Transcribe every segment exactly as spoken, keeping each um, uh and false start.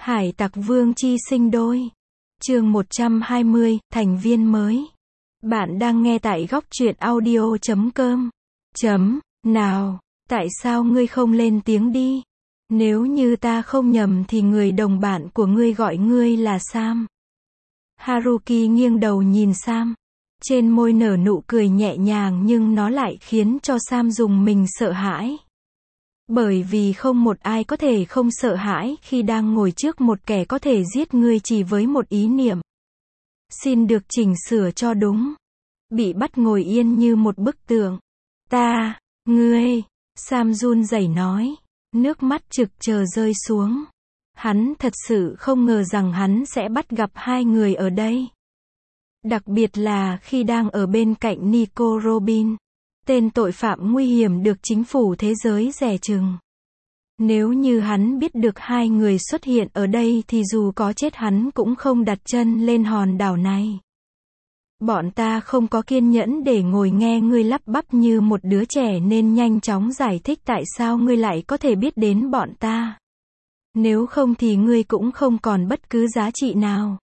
Hải tặc vương chi sinh đôi. Chương một trăm hai mươi, thành viên mới. Bạn đang nghe tại góc truyện audio chấm com. Chấm, nào, tại sao ngươi không lên tiếng đi? Nếu như ta không nhầm thì người đồng bạn của ngươi gọi ngươi là Sam. Haruki nghiêng đầu nhìn Sam. Trên môi nở nụ cười nhẹ nhàng nhưng nó lại khiến cho Sam rùng mình sợ hãi. Bởi vì không một ai có thể không sợ hãi khi đang ngồi trước một kẻ có thể giết ngươi chỉ với một ý niệm. Xin được chỉnh sửa cho đúng. Bị bắt ngồi yên như một bức tượng. Ta, ngươi, Sam run rẩy nói. Nước mắt trực chờ rơi xuống. Hắn thật sự không ngờ rằng hắn sẽ bắt gặp hai người ở đây. Đặc biệt là khi đang ở bên cạnh Nico Robin. Tên tội phạm nguy hiểm được chính phủ thế giới dè chừng. Nếu như hắn biết được hai người xuất hiện ở đây thì dù có chết hắn cũng không đặt chân lên hòn đảo này. Bọn ta không có kiên nhẫn để ngồi nghe ngươi lắp bắp như một đứa trẻ nên nhanh chóng giải thích tại sao ngươi lại có thể biết đến bọn ta. Nếu không thì ngươi cũng không còn bất cứ giá trị nào.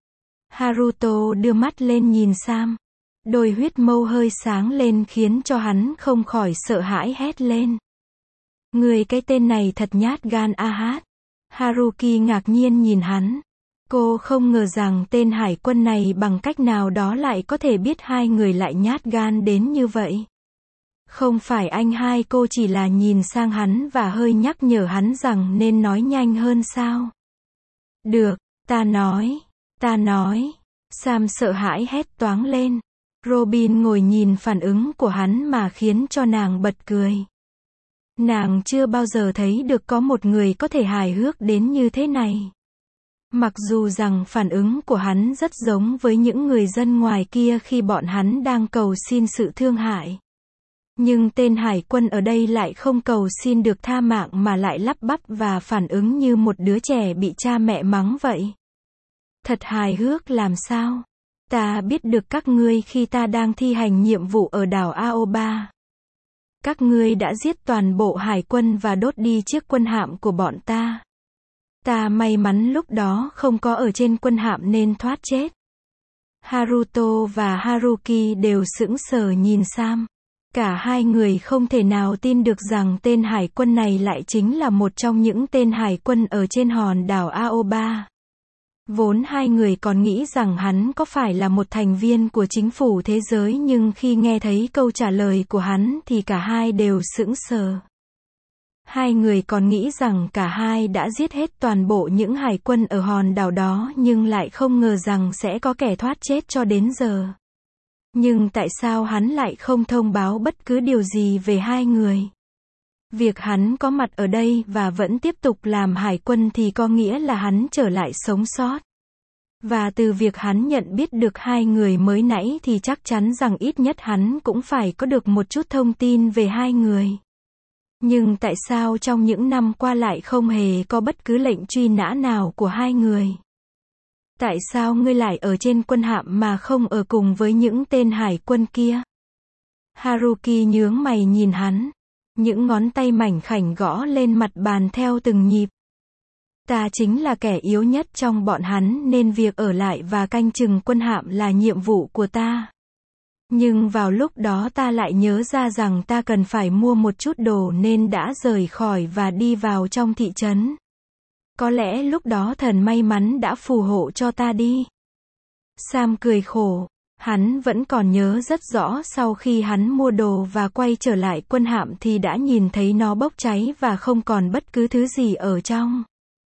Haruto đưa mắt lên nhìn Sam. Đôi huyết mâu hơi sáng lên khiến cho hắn không khỏi sợ hãi hét lên. Người cái tên này thật nhát gan a hát. Haruki ngạc nhiên nhìn hắn. Cô không ngờ rằng tên hải quân này bằng cách nào đó lại có thể biết hai người lại nhát gan đến như vậy. Không phải anh hai cô chỉ là nhìn sang hắn và hơi nhắc nhở hắn rằng nên nói nhanh hơn sao? Được, ta nói, ta nói. Sam sợ hãi hét toáng lên. Robin ngồi nhìn phản ứng của hắn mà khiến cho nàng bật cười. Nàng chưa bao giờ thấy được có một người có thể hài hước đến như thế này. Mặc dù rằng phản ứng của hắn rất giống với những người dân ngoài kia khi bọn hắn đang cầu xin sự thương hại. Nhưng tên hải quân ở đây lại không cầu xin được tha mạng mà lại lắp bắp và phản ứng như một đứa trẻ bị cha mẹ mắng vậy. Thật hài hước làm sao? Ta biết được các ngươi khi ta đang thi hành nhiệm vụ ở đảo Aoba. Các ngươi đã giết toàn bộ hải quân và đốt đi chiếc quân hạm của bọn ta. Ta may mắn lúc đó không có ở trên quân hạm nên thoát chết. Haruto và Haruki đều sững sờ nhìn Sam. Cả hai người không thể nào tin được rằng tên hải quân này lại chính là một trong những tên hải quân ở trên hòn đảo Aoba. Vốn hai người còn nghĩ rằng hắn có phải là một thành viên của chính phủ thế giới nhưng khi nghe thấy câu trả lời của hắn thì cả hai đều sững sờ. Hai người còn nghĩ rằng cả hai đã giết hết toàn bộ những hải quân ở hòn đảo đó nhưng lại không ngờ rằng sẽ có kẻ thoát chết cho đến giờ. Nhưng tại sao hắn lại không thông báo bất cứ điều gì về hai người? Việc hắn có mặt ở đây và vẫn tiếp tục làm hải quân thì có nghĩa là hắn trở lại sống sót. Và từ việc hắn nhận biết được hai người mới nãy thì chắc chắn rằng ít nhất hắn cũng phải có được một chút thông tin về hai người. Nhưng tại sao trong những năm qua lại không hề có bất cứ lệnh truy nã nào của hai người? Tại sao ngươi lại ở trên quân hạm mà không ở cùng với những tên hải quân kia? Haruki nhướng mày nhìn hắn. Những ngón tay mảnh khảnh gõ lên mặt bàn theo từng nhịp. Ta chính là kẻ yếu nhất trong bọn hắn nên việc ở lại và canh chừng quân hạm là nhiệm vụ của ta. Nhưng vào lúc đó ta lại nhớ ra rằng ta cần phải mua một chút đồ nên đã rời khỏi và đi vào trong thị trấn. Có lẽ lúc đó thần may mắn đã phù hộ cho ta đi. Sam cười khổ. Hắn vẫn còn nhớ rất rõ sau khi hắn mua đồ và quay trở lại quân hạm thì đã nhìn thấy nó bốc cháy và không còn bất cứ thứ gì ở trong.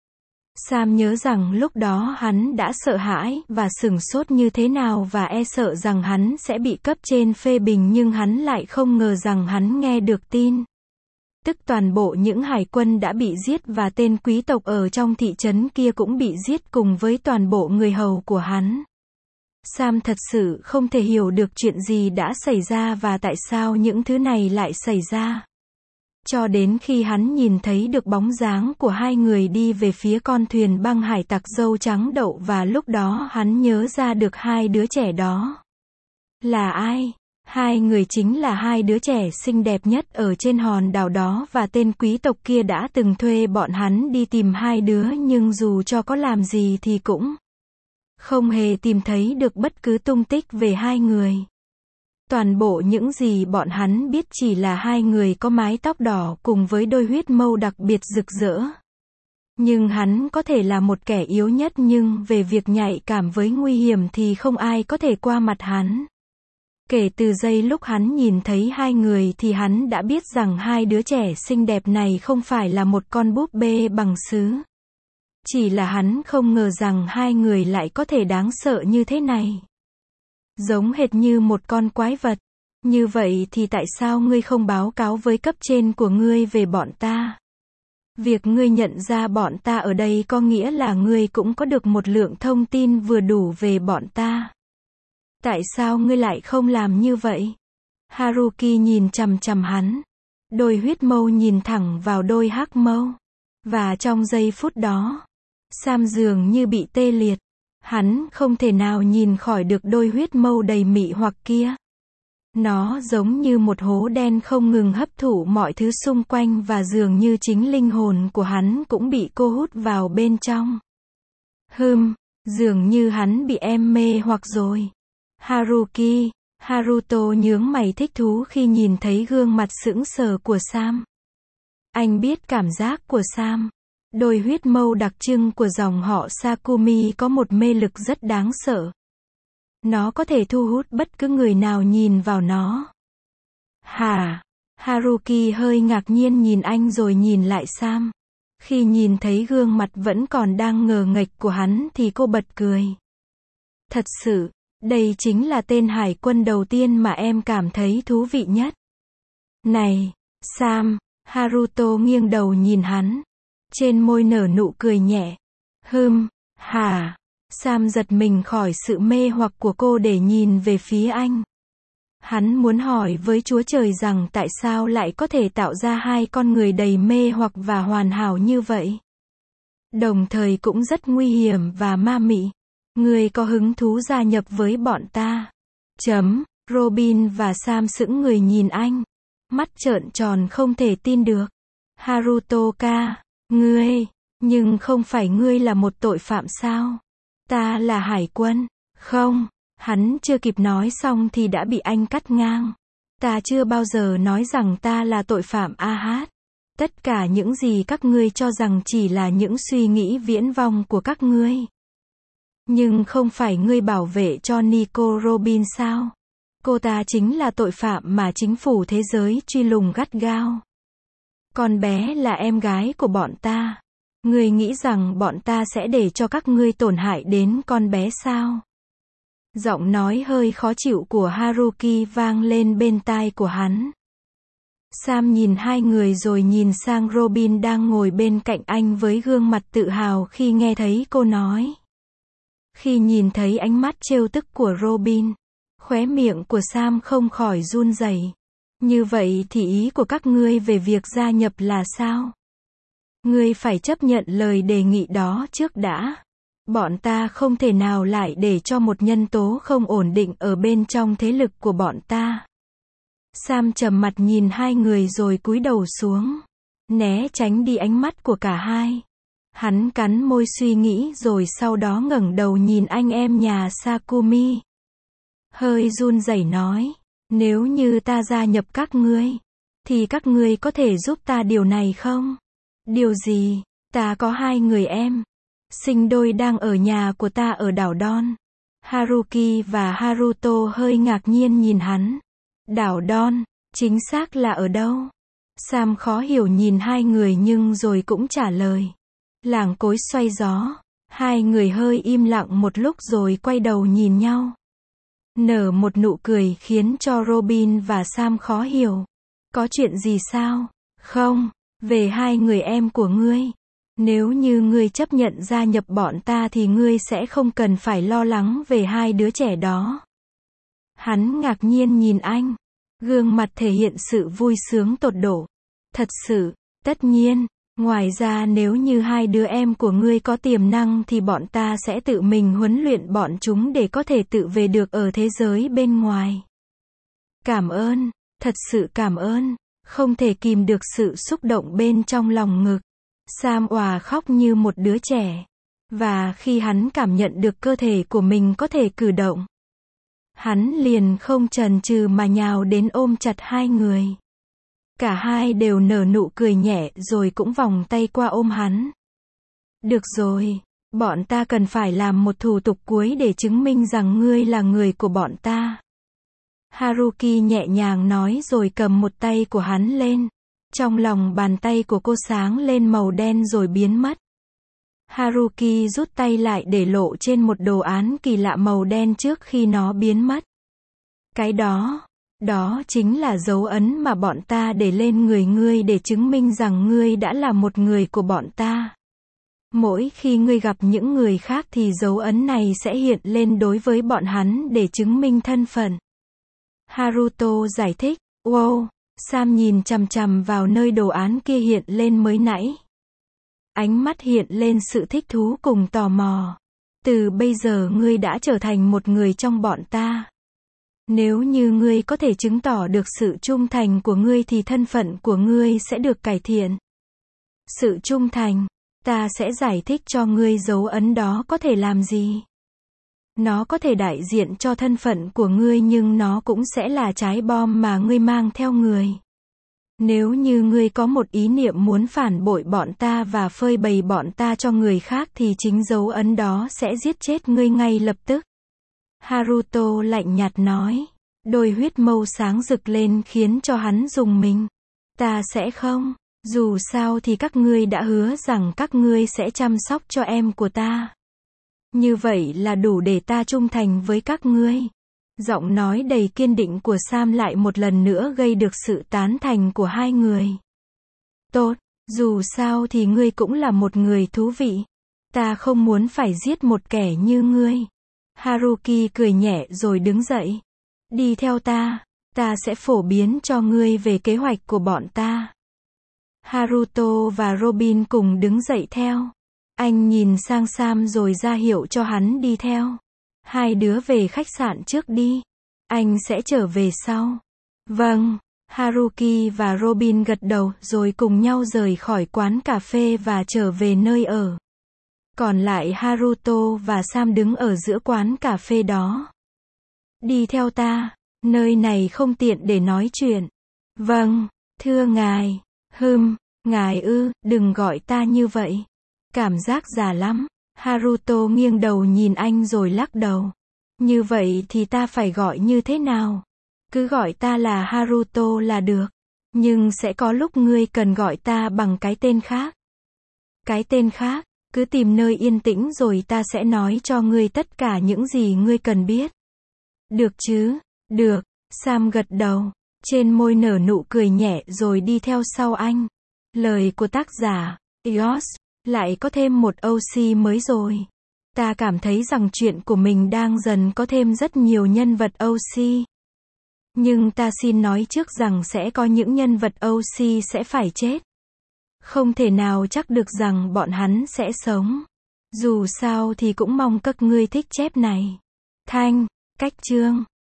Sam nhớ rằng lúc đó hắn đã sợ hãi và sửng sốt như thế nào và e sợ rằng hắn sẽ bị cấp trên phê bình nhưng hắn lại không ngờ rằng hắn nghe được tin. Tức toàn bộ những hải quân đã bị giết và tên quý tộc ở trong thị trấn kia cũng bị giết cùng với toàn bộ người hầu của hắn. Sam thật sự không thể hiểu được chuyện gì đã xảy ra và tại sao những thứ này lại xảy ra. Cho đến khi hắn nhìn thấy được bóng dáng của hai người đi về phía con thuyền băng hải tặc dâu trắng đậu và lúc đó hắn nhớ ra được hai đứa trẻ đó. Là ai? Hai người chính là hai đứa trẻ xinh đẹp nhất ở trên hòn đảo đó và tên quý tộc kia đã từng thuê bọn hắn đi tìm hai đứa nhưng dù cho có làm gì thì cũng không hề tìm thấy được bất cứ tung tích về hai người. Toàn bộ những gì bọn hắn biết chỉ là hai người có mái tóc đỏ cùng với đôi huyết mâu đặc biệt rực rỡ. Nhưng hắn có thể là một kẻ yếu nhất nhưng về việc nhạy cảm với nguy hiểm thì không ai có thể qua mặt hắn. Kể từ giây lúc hắn nhìn thấy hai người thì hắn đã biết rằng hai đứa trẻ xinh đẹp này không phải là một con búp bê bằng sứ. Chỉ là hắn không ngờ rằng hai người lại có thể đáng sợ như thế này. Giống hệt như một con quái vật. Như vậy thì tại sao ngươi không báo cáo với cấp trên của ngươi về bọn ta? Việc ngươi nhận ra bọn ta ở đây có nghĩa là ngươi cũng có được một lượng thông tin vừa đủ về bọn ta. Tại sao ngươi lại không làm như vậy? Haruki nhìn chằm chằm hắn. Đôi huyết mâu nhìn thẳng vào đôi hắc mâu. Và trong giây phút đó, Sam dường như bị tê liệt. Hắn không thể nào nhìn khỏi được đôi huyết mâu đầy mị hoặc kia. Nó giống như một hố đen không ngừng hấp thụ mọi thứ xung quanh và dường như chính linh hồn của hắn cũng bị cô hút vào bên trong. Hừm, dường như hắn bị em mê hoặc rồi. Haruki, Haruto nhướng mày thích thú khi nhìn thấy gương mặt sững sờ của Sam. Anh biết cảm giác của Sam. Đôi huyết mâu đặc trưng của dòng họ Sakumi có một mê lực rất đáng sợ. Nó có thể thu hút bất cứ người nào nhìn vào nó. Hả? Haruki hơi ngạc nhiên nhìn anh rồi nhìn lại Sam. Khi nhìn thấy gương mặt vẫn còn đang ngờ nghệch của hắn thì cô bật cười. Thật sự, đây chính là tên hải quân đầu tiên mà em cảm thấy thú vị nhất. Này, Sam, Haruto nghiêng đầu nhìn hắn. Trên môi nở nụ cười nhẹ. Hừm, hả? Sam giật mình khỏi sự mê hoặc của cô để nhìn về phía anh. Hắn muốn hỏi với Chúa Trời rằng tại sao lại có thể tạo ra hai con người đầy mê hoặc và hoàn hảo như vậy. Đồng thời cũng rất nguy hiểm và ma mị. Người có hứng thú gia nhập với bọn ta. Chấm, Robin và Sam sững người nhìn anh. Mắt trợn tròn không thể tin được. Haruto-ka, ngươi, nhưng không phải ngươi là một tội phạm sao? Ta là hải quân. Không, hắn chưa kịp nói xong thì đã bị anh cắt ngang. Ta chưa bao giờ nói rằng ta là tội phạm a hát. Tất cả những gì các ngươi cho rằng chỉ là những suy nghĩ viễn vông của các ngươi. Nhưng không phải ngươi bảo vệ cho Nico Robin sao? Cô ta chính là tội phạm mà chính phủ thế giới truy lùng gắt gao. Con bé là em gái của bọn ta. Ngươi nghĩ rằng bọn ta sẽ để cho các ngươi tổn hại đến con bé sao? Giọng nói hơi khó chịu của Haruki vang lên bên tai của hắn. Sam nhìn hai người rồi nhìn sang Robin đang ngồi bên cạnh anh với gương mặt tự hào khi nghe thấy cô nói. Khi nhìn thấy ánh mắt trêu tức của Robin, khóe miệng của Sam không khỏi run rẩy. Như vậy thì ý của các ngươi về việc gia nhập là sao? Ngươi phải chấp nhận lời đề nghị đó trước đã. Bọn ta không thể nào lại để cho một nhân tố không ổn định ở bên trong thế lực của bọn ta. Sam trầm mặt nhìn hai người rồi cúi đầu xuống, né tránh đi ánh mắt của cả hai. Hắn cắn môi suy nghĩ rồi sau đó ngẩng đầu nhìn anh em nhà Sakumi. Hơi run rẩy nói, nếu như ta gia nhập các ngươi, thì các ngươi có thể giúp ta điều này không? Điều gì? Ta có hai người em. Sinh đôi đang ở nhà của ta ở đảo Don. Haruki và Haruto hơi ngạc nhiên nhìn hắn. Đảo Don, chính xác là ở đâu? Sam khó hiểu nhìn hai người nhưng rồi cũng trả lời. Làng cối xoay gió. Hai người hơi im lặng một lúc rồi quay đầu nhìn nhau. Nở một nụ cười khiến cho Robin và Sam khó hiểu. Có chuyện gì sao? Không, về hai người em của ngươi. Nếu như ngươi chấp nhận gia nhập bọn ta thì ngươi sẽ không cần phải lo lắng về hai đứa trẻ đó. Hắn ngạc nhiên nhìn anh. Gương mặt thể hiện sự vui sướng tột độ. Thật sự, tất nhiên. Ngoài ra nếu như hai đứa em của ngươi có tiềm năng thì bọn ta sẽ tự mình huấn luyện bọn chúng để có thể tự về được ở thế giới bên ngoài. Cảm ơn, thật sự cảm ơn. Không thể kìm được sự xúc động bên trong lòng ngực. Sam òa khóc như một đứa trẻ. Và khi hắn cảm nhận được cơ thể của mình có thể cử động, hắn liền không chần chừ mà nhào đến ôm chặt hai người. Cả hai đều nở nụ cười nhẹ rồi cũng vòng tay qua ôm hắn. Được rồi, bọn ta cần phải làm một thủ tục cuối để chứng minh rằng ngươi là người của bọn ta. Haruki nhẹ nhàng nói rồi cầm một tay của hắn lên. Trong lòng bàn tay của cô sáng lên màu đen rồi biến mất. Haruki rút tay lại để lộ trên một đồ án kỳ lạ màu đen trước khi nó biến mất. Cái đó, đó chính là dấu ấn mà bọn ta để lên người ngươi để chứng minh rằng ngươi đã là một người của bọn ta. Mỗi khi ngươi gặp những người khác thì dấu ấn này sẽ hiện lên đối với bọn hắn để chứng minh thân phận. Haruto giải thích. Wow, Sam nhìn chằm chằm vào nơi đồ án kia hiện lên mới nãy. Ánh mắt hiện lên sự thích thú cùng tò mò. Từ bây giờ ngươi đã trở thành một người trong bọn ta. Nếu như ngươi có thể chứng tỏ được sự trung thành của ngươi thì thân phận của ngươi sẽ được cải thiện. Sự trung thành, ta sẽ giải thích cho ngươi dấu ấn đó có thể làm gì. Nó có thể đại diện cho thân phận của ngươi nhưng nó cũng sẽ là trái bom mà ngươi mang theo người. Nếu như ngươi có một ý niệm muốn phản bội bọn ta và phơi bày bọn ta cho người khác thì chính dấu ấn đó sẽ giết chết ngươi ngay lập tức. Haruto lạnh nhạt nói. Đôi huyết mâu sáng rực lên khiến cho hắn rùng mình. Ta sẽ không. Dù sao thì các ngươi đã hứa rằng các ngươi sẽ chăm sóc cho em của ta. Như vậy là đủ để ta trung thành với các ngươi. Giọng nói đầy kiên định của Sam lại một lần nữa gây được sự tán thành của hai người. Tốt, dù sao thì ngươi cũng là một người thú vị. Ta không muốn phải giết một kẻ như ngươi. Haruki cười nhẹ rồi đứng dậy. Đi theo ta, ta sẽ phổ biến cho ngươi về kế hoạch của bọn ta. Haruto và Robin cùng đứng dậy theo. Anh nhìn sang Sam rồi ra hiệu cho hắn đi theo. Hai đứa về khách sạn trước đi. Anh sẽ trở về sau. Vâng. Haruki và Robin gật đầu rồi cùng nhau rời khỏi quán cà phê và trở về nơi ở. Còn lại Haruto và Sam đứng ở giữa quán cà phê đó. Đi theo ta. Nơi này không tiện để nói chuyện. Vâng. Thưa ngài. Hừm. Ngài ư, đừng gọi ta như vậy. Cảm giác già lắm. Haruto nghiêng đầu nhìn anh rồi lắc đầu. Như vậy thì ta phải gọi như thế nào? Cứ gọi ta là Haruto là được. Nhưng sẽ có lúc ngươi cần gọi ta bằng cái tên khác. Cái tên khác, cứ tìm nơi yên tĩnh rồi ta sẽ nói cho ngươi tất cả những gì ngươi cần biết. Được chứ? Được. Sam gật đầu. Trên môi nở nụ cười nhẹ rồi đi theo sau anh. Lời của tác giả, Eos, lại có thêm một ô xê mới rồi. Ta cảm thấy rằng chuyện của mình đang dần có thêm rất nhiều nhân vật ô xê. Nhưng ta xin nói trước rằng sẽ có những nhân vật ô xê sẽ phải chết. Không thể nào chắc được rằng bọn hắn sẽ sống. Dù sao thì cũng mong các ngươi thích chép này. Thanh, cách chương.